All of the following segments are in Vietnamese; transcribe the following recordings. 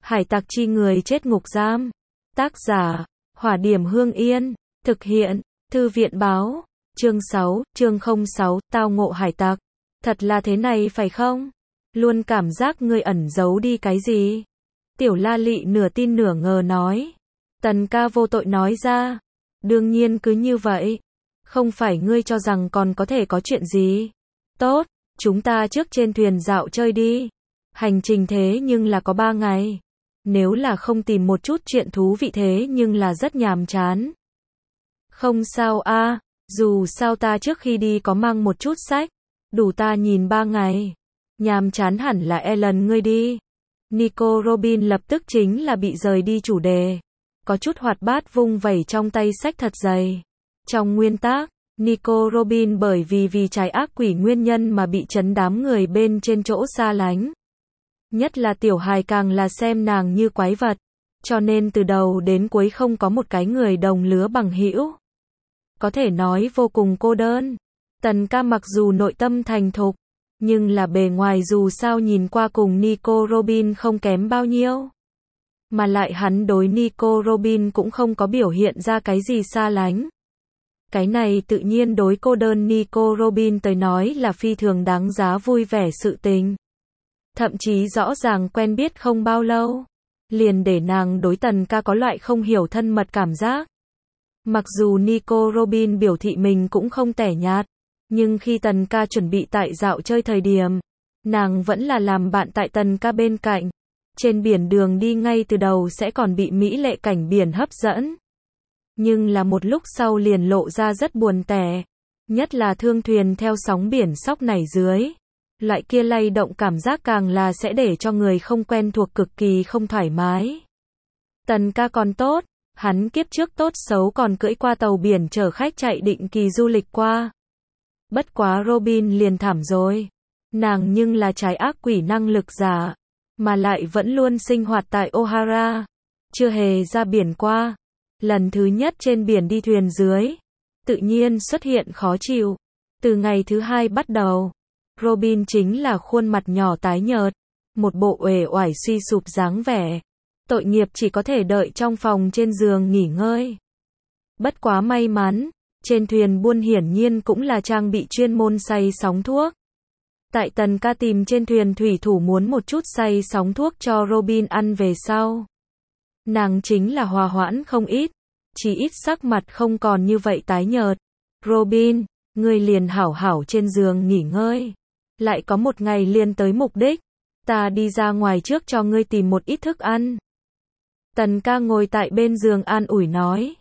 Hải tặc chi người chết ngục giam. Tác giả, Hỏa Điểm Hương Yên. Thực hiện, Thư viện báo. Chương 6, chương 06, tao ngộ hải tặc. Thật là thế này phải không? Luôn cảm giác ngươi ẩn giấu đi cái gì? Tiểu La Lị nửa tin nửa ngờ nói. Tần ca vô tội nói ra. Đương nhiên cứ như vậy. Không phải ngươi cho rằng còn có thể có chuyện gì? Tốt, chúng ta trước trên thuyền dạo chơi đi. Hành trình thế nhưng là có 3 ngày. Nếu là không tìm một chút chuyện thú vị thế nhưng là rất nhàm chán. Không sao a, dù sao ta trước khi đi có mang một chút sách. Đủ ta nhìn 3 ngày. Nhàm chán hẳn là Ellen ngươi đi. Nico Robin lập tức chính là bị rời đi chủ đề. Có chút hoạt bát vung vẩy trong tay sách thật dày. Trong nguyên tác, Nico Robin bởi vì trái ác quỷ nguyên nhân mà bị trấn đám người bên trên chỗ xa lánh. Nhất là tiểu hài càng là xem nàng như quái vật. Cho nên từ đầu đến cuối không có một cái người đồng lứa bằng hữu. Có thể nói vô cùng cô đơn. Tần ca mặc dù nội tâm thành thục, nhưng là bề ngoài dù sao nhìn qua cùng Nico Robin không kém bao nhiêu. Mà lại hắn đối Nico Robin cũng không có biểu hiện ra cái gì xa lánh. Cái này tự nhiên đối cô đơn Nico Robin tới nói là phi thường đáng giá vui vẻ sự tình. Thậm chí rõ ràng quen biết không bao lâu. Liền để nàng đối tần ca có loại không hiểu thân mật cảm giác. Mặc dù Nico Robin biểu thị mình cũng không tẻ nhạt. Nhưng khi tần ca chuẩn bị tại dạo chơi thời điểm, nàng vẫn là làm bạn tại tần ca bên cạnh. Trên biển đường đi ngay từ đầu sẽ còn bị mỹ lệ cảnh biển hấp dẫn. Nhưng là một lúc sau liền lộ ra rất buồn tẻ. Nhất là thương thuyền theo sóng biển sóc nảy dưới. Loại kia lay động cảm giác càng là sẽ để cho người không quen thuộc cực kỳ không thoải mái. Tần ca còn tốt, hắn kiếp trước tốt xấu còn cưỡi qua tàu biển chở khách chạy định kỳ du lịch qua. Bất quá Robin liền thảm rồi. Nàng nhưng là trái ác quỷ năng lực giả, mà lại vẫn luôn sinh hoạt tại O'Hara. Chưa hề ra biển qua. Lần thứ nhất trên biển đi thuyền dưới. Tự nhiên xuất hiện khó chịu. Từ ngày thứ 2 bắt đầu. Robin chính là khuôn mặt nhỏ tái nhợt. Một bộ uể oải suy sụp dáng vẻ. Tội nghiệp chỉ có thể đợi trong phòng trên giường nghỉ ngơi. Bất quá may mắn. Trên thuyền buôn hiển nhiên cũng là trang bị chuyên môn xay sóng thuốc. Tại tần ca tìm trên thuyền thủy thủ muốn một chút xay sóng thuốc cho Robin ăn về sau. Nàng chính là hòa hoãn không ít. Chỉ ít sắc mặt không còn như vậy tái nhợt. Robin, ngươi liền hảo hảo trên giường nghỉ ngơi. Lại có một ngày liền tới mục đích. Ta đi ra ngoài trước cho ngươi tìm một ít thức ăn. Tần ca ngồi tại bên giường an ủi nói.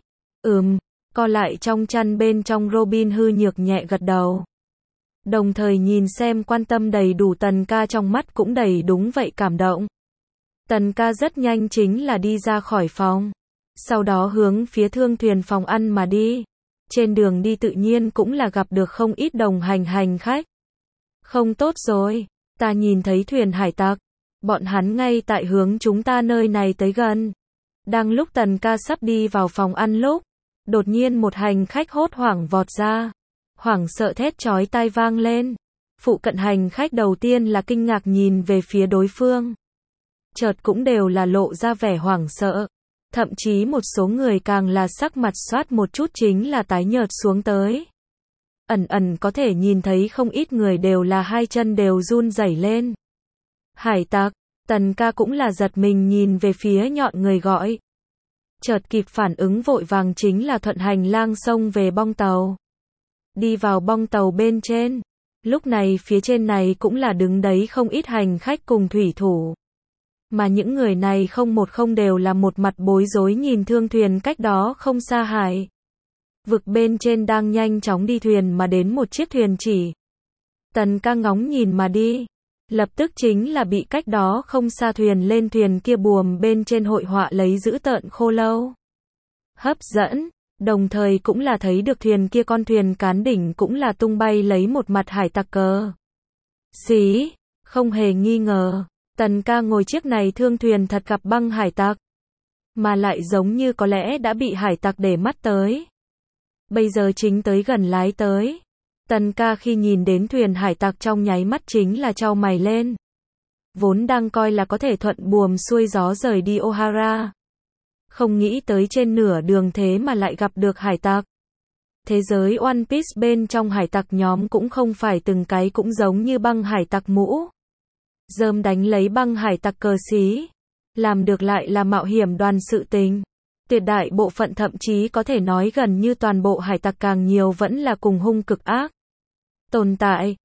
Co lại trong chăn bên trong Robin hư nhược nhẹ gật đầu. Đồng thời nhìn xem quan tâm đầy đủ tần ca trong mắt cũng đầy đúng vậy cảm động. Tần ca rất nhanh chính là đi ra khỏi phòng. Sau đó hướng phía thương thuyền phòng ăn mà đi. Trên đường đi tự nhiên cũng là gặp được không ít đồng hành khách. Không tốt rồi, ta nhìn thấy thuyền hải tặc. Bọn hắn ngay tại hướng chúng ta nơi này tới gần. Đang lúc tần ca sắp đi vào phòng ăn lúc. Đột nhiên một hành khách hốt hoảng vọt ra. Hoảng sợ thét chói tai vang lên. Phụ cận hành khách đầu tiên là kinh ngạc nhìn về phía đối phương. Chợt cũng đều là lộ ra vẻ hoảng sợ. Thậm chí một số người càng là sắc mặt xoát một chút chính là tái nhợt xuống tới. Ẩn có thể nhìn thấy không ít người đều là hai chân đều run rẩy lên. Hải tặc, tần ca cũng là giật mình nhìn về phía nhọn người gọi. Chợt kịp phản ứng vội vàng chính là thuận hành lang xông về bong tàu. Đi vào bong tàu bên trên. Lúc này phía trên này cũng là đứng đấy không ít hành khách cùng thủy thủ. Mà những người này không một không đều là một mặt bối rối nhìn thương thuyền cách đó không xa hải vực bên trên đang nhanh chóng đi thuyền mà đến một chiếc thuyền chỉ. Tần ca ngóng nhìn mà đi. Lập tức chính là bị cách đó không xa thuyền lên thuyền kia buồm bên trên hội họa lấy dữ tợn khô lâu. Hấp dẫn, đồng thời cũng là thấy được thuyền kia con thuyền cán đỉnh cũng là tung bay lấy một mặt hải tặc cờ. Xí, không hề nghi ngờ, tần ca ngồi chiếc này thương thuyền thật gặp băng hải tặc. Mà lại giống như có lẽ đã bị hải tặc để mắt tới. Bây giờ chính tới gần lái tới. Tần ca khi nhìn đến thuyền hải tặc trong nháy mắt chính là chau mày lên. vốn đang coi là có thể thuận buồm xuôi gió rời đi Ohara. Không nghĩ tới trên nửa đường thế mà lại gặp được hải tặc. Thế giới One Piece bên trong hải tặc nhóm cũng không phải từng cái cũng giống như băng hải tặc mũ rơm đánh lấy băng hải tặc cờ xí. Làm được lại là mạo hiểm đoàn sự tình. Tuyệt đại bộ phận thậm chí có thể nói gần như toàn bộ hải tặc càng nhiều vẫn là cùng hung cực ác tồn tại.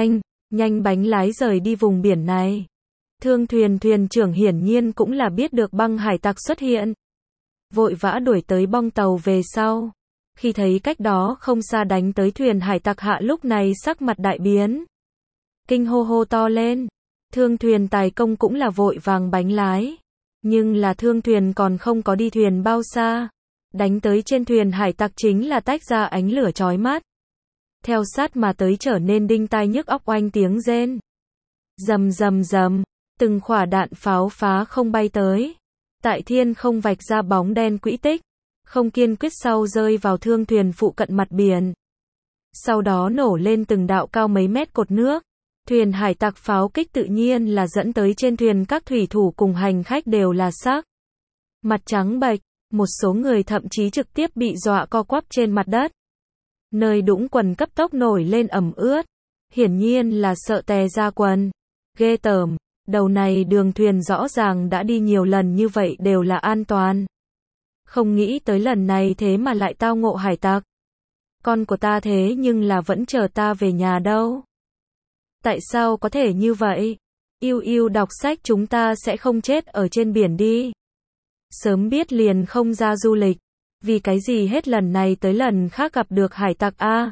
Nhanh bánh lái rời đi vùng biển này. Thương thuyền thuyền trưởng hiển nhiên cũng là biết được băng hải tặc xuất hiện. Vội vã đuổi tới bong tàu về sau. Khi thấy cách đó không xa đánh tới thuyền hải tặc hạ lúc này sắc mặt đại biến. Kinh hô hô to lên. Thương thuyền tài công cũng là vội vàng bánh lái. Nhưng là thương thuyền còn không có đi thuyền bao xa. Đánh tới trên thuyền hải tặc chính là tách ra ánh lửa chói mắt. Theo sát mà tới trở nên đinh tai nhức óc oanh tiếng rên. Rầm rầm rầm, từng quả đạn pháo phá không bay tới. Tại thiên không vạch ra bóng đen quỹ tích. Không kiên quyết sau rơi vào thương thuyền phụ cận mặt biển. Sau đó nổ lên từng đạo cao mấy mét cột nước. Thuyền hải tặc pháo kích tự nhiên là dẫn tới trên thuyền các thủy thủ cùng hành khách đều là sắc mặt trắng bệch, một số người thậm chí trực tiếp bị dọa co quắp trên mặt đất. Nơi đũng quần cấp tốc nổi lên ẩm ướt, hiển nhiên là sợ tè ra quần. Ghê tởm, đầu này đường thuyền rõ ràng đã đi nhiều lần như vậy đều là an toàn. Không nghĩ tới lần này thế mà lại tao ngộ hải tặc. Con của ta thế nhưng là vẫn chờ ta về nhà đâu. Tại sao có thể như vậy? Yêu đọc sách chúng ta sẽ không chết ở trên biển đi. Sớm biết liền không ra du lịch. Vì cái gì hết lần này tới lần khác gặp được hải tặc a?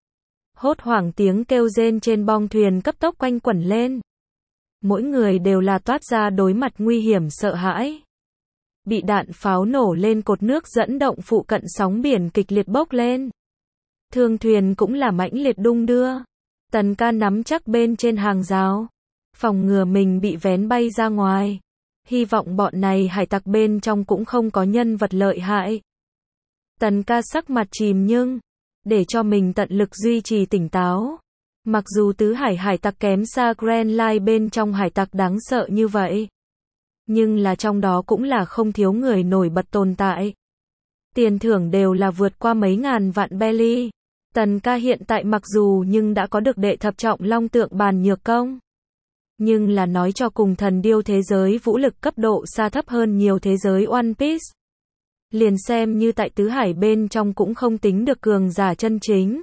Hốt hoảng tiếng kêu rên trên bong thuyền cấp tốc quanh quẩn lên. Mỗi người đều là toát ra đối mặt nguy hiểm sợ hãi. Bị đạn pháo nổ lên cột nước dẫn động phụ cận sóng biển kịch liệt bốc lên. Thương thuyền cũng là mãnh liệt đung đưa. Tần Ca nắm chắc bên trên hàng rào, phòng ngừa mình bị vén bay ra ngoài. Hy vọng bọn này hải tặc bên trong cũng không có nhân vật lợi hại. Tần Ca sắc mặt chìm nhưng, để cho mình tận lực duy trì tỉnh táo. Mặc dù tứ hải tặc kém xa Grand Line bên trong hải tặc đáng sợ như vậy. Nhưng là trong đó cũng là không thiếu người nổi bật tồn tại. Tiền thưởng đều là vượt qua mấy ngàn vạn belly. Tần Ca hiện tại mặc dù nhưng đã có được đệ thập trọng long tượng bàn nhược công. Nhưng là nói cho cùng thần điêu thế giới vũ lực cấp độ xa thấp hơn nhiều thế giới One Piece. Liền xem như tại tứ hải bên trong cũng không tính được cường giả chân chính.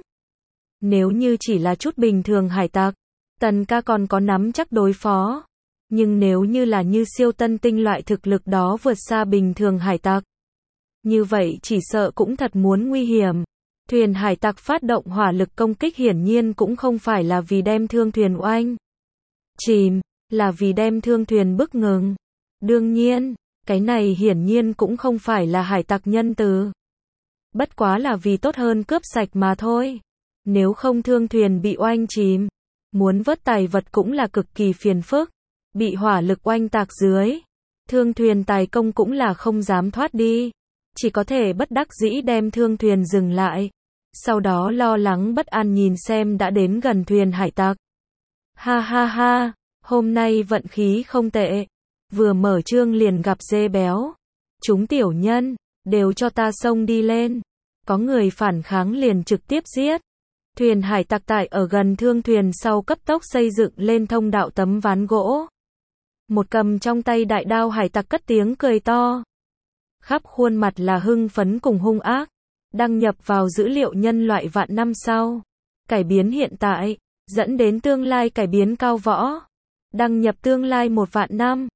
Nếu như chỉ là chút bình thường hải tặc, Tần Ca còn có nắm chắc đối phó. Nhưng nếu như là như siêu tân tinh loại thực lực đó vượt xa bình thường hải tặc. Như vậy chỉ sợ cũng thật muốn nguy hiểm. Thuyền hải tặc phát động hỏa lực công kích hiển nhiên cũng không phải là vì đem thương thuyền oanh chìm, là vì đem thương thuyền bức ngừng. Đương nhiên, cái này hiển nhiên cũng không phải là hải tặc nhân từ. Bất quá là vì tốt hơn cướp sạch mà thôi. Nếu không thương thuyền bị oanh chìm, muốn vớt tài vật cũng là cực kỳ phiền phức. Bị hỏa lực oanh tạc dưới, thương thuyền tài công cũng là không dám thoát đi. Chỉ có thể bất đắc dĩ đem thương thuyền dừng lại. Sau đó lo lắng bất an nhìn xem đã đến gần thuyền hải tặc. Ha ha ha, hôm nay vận khí không tệ. Vừa mở chương liền gặp dê béo. Chúng tiểu nhân, đều cho ta xông đi lên. Có người phản kháng liền trực tiếp giết. Thuyền hải tặc tại ở gần thương thuyền sau cấp tốc xây dựng lên thông đạo tấm ván gỗ. Một cầm trong tay đại đao hải tặc cất tiếng cười to. Khắp khuôn mặt là hưng phấn cùng hung ác. Đăng nhập vào dữ liệu nhân loại vạn năm sau. Cải biến hiện tại, dẫn đến tương lai cải biến cao võ. Đăng nhập tương lai 1 vạn năm.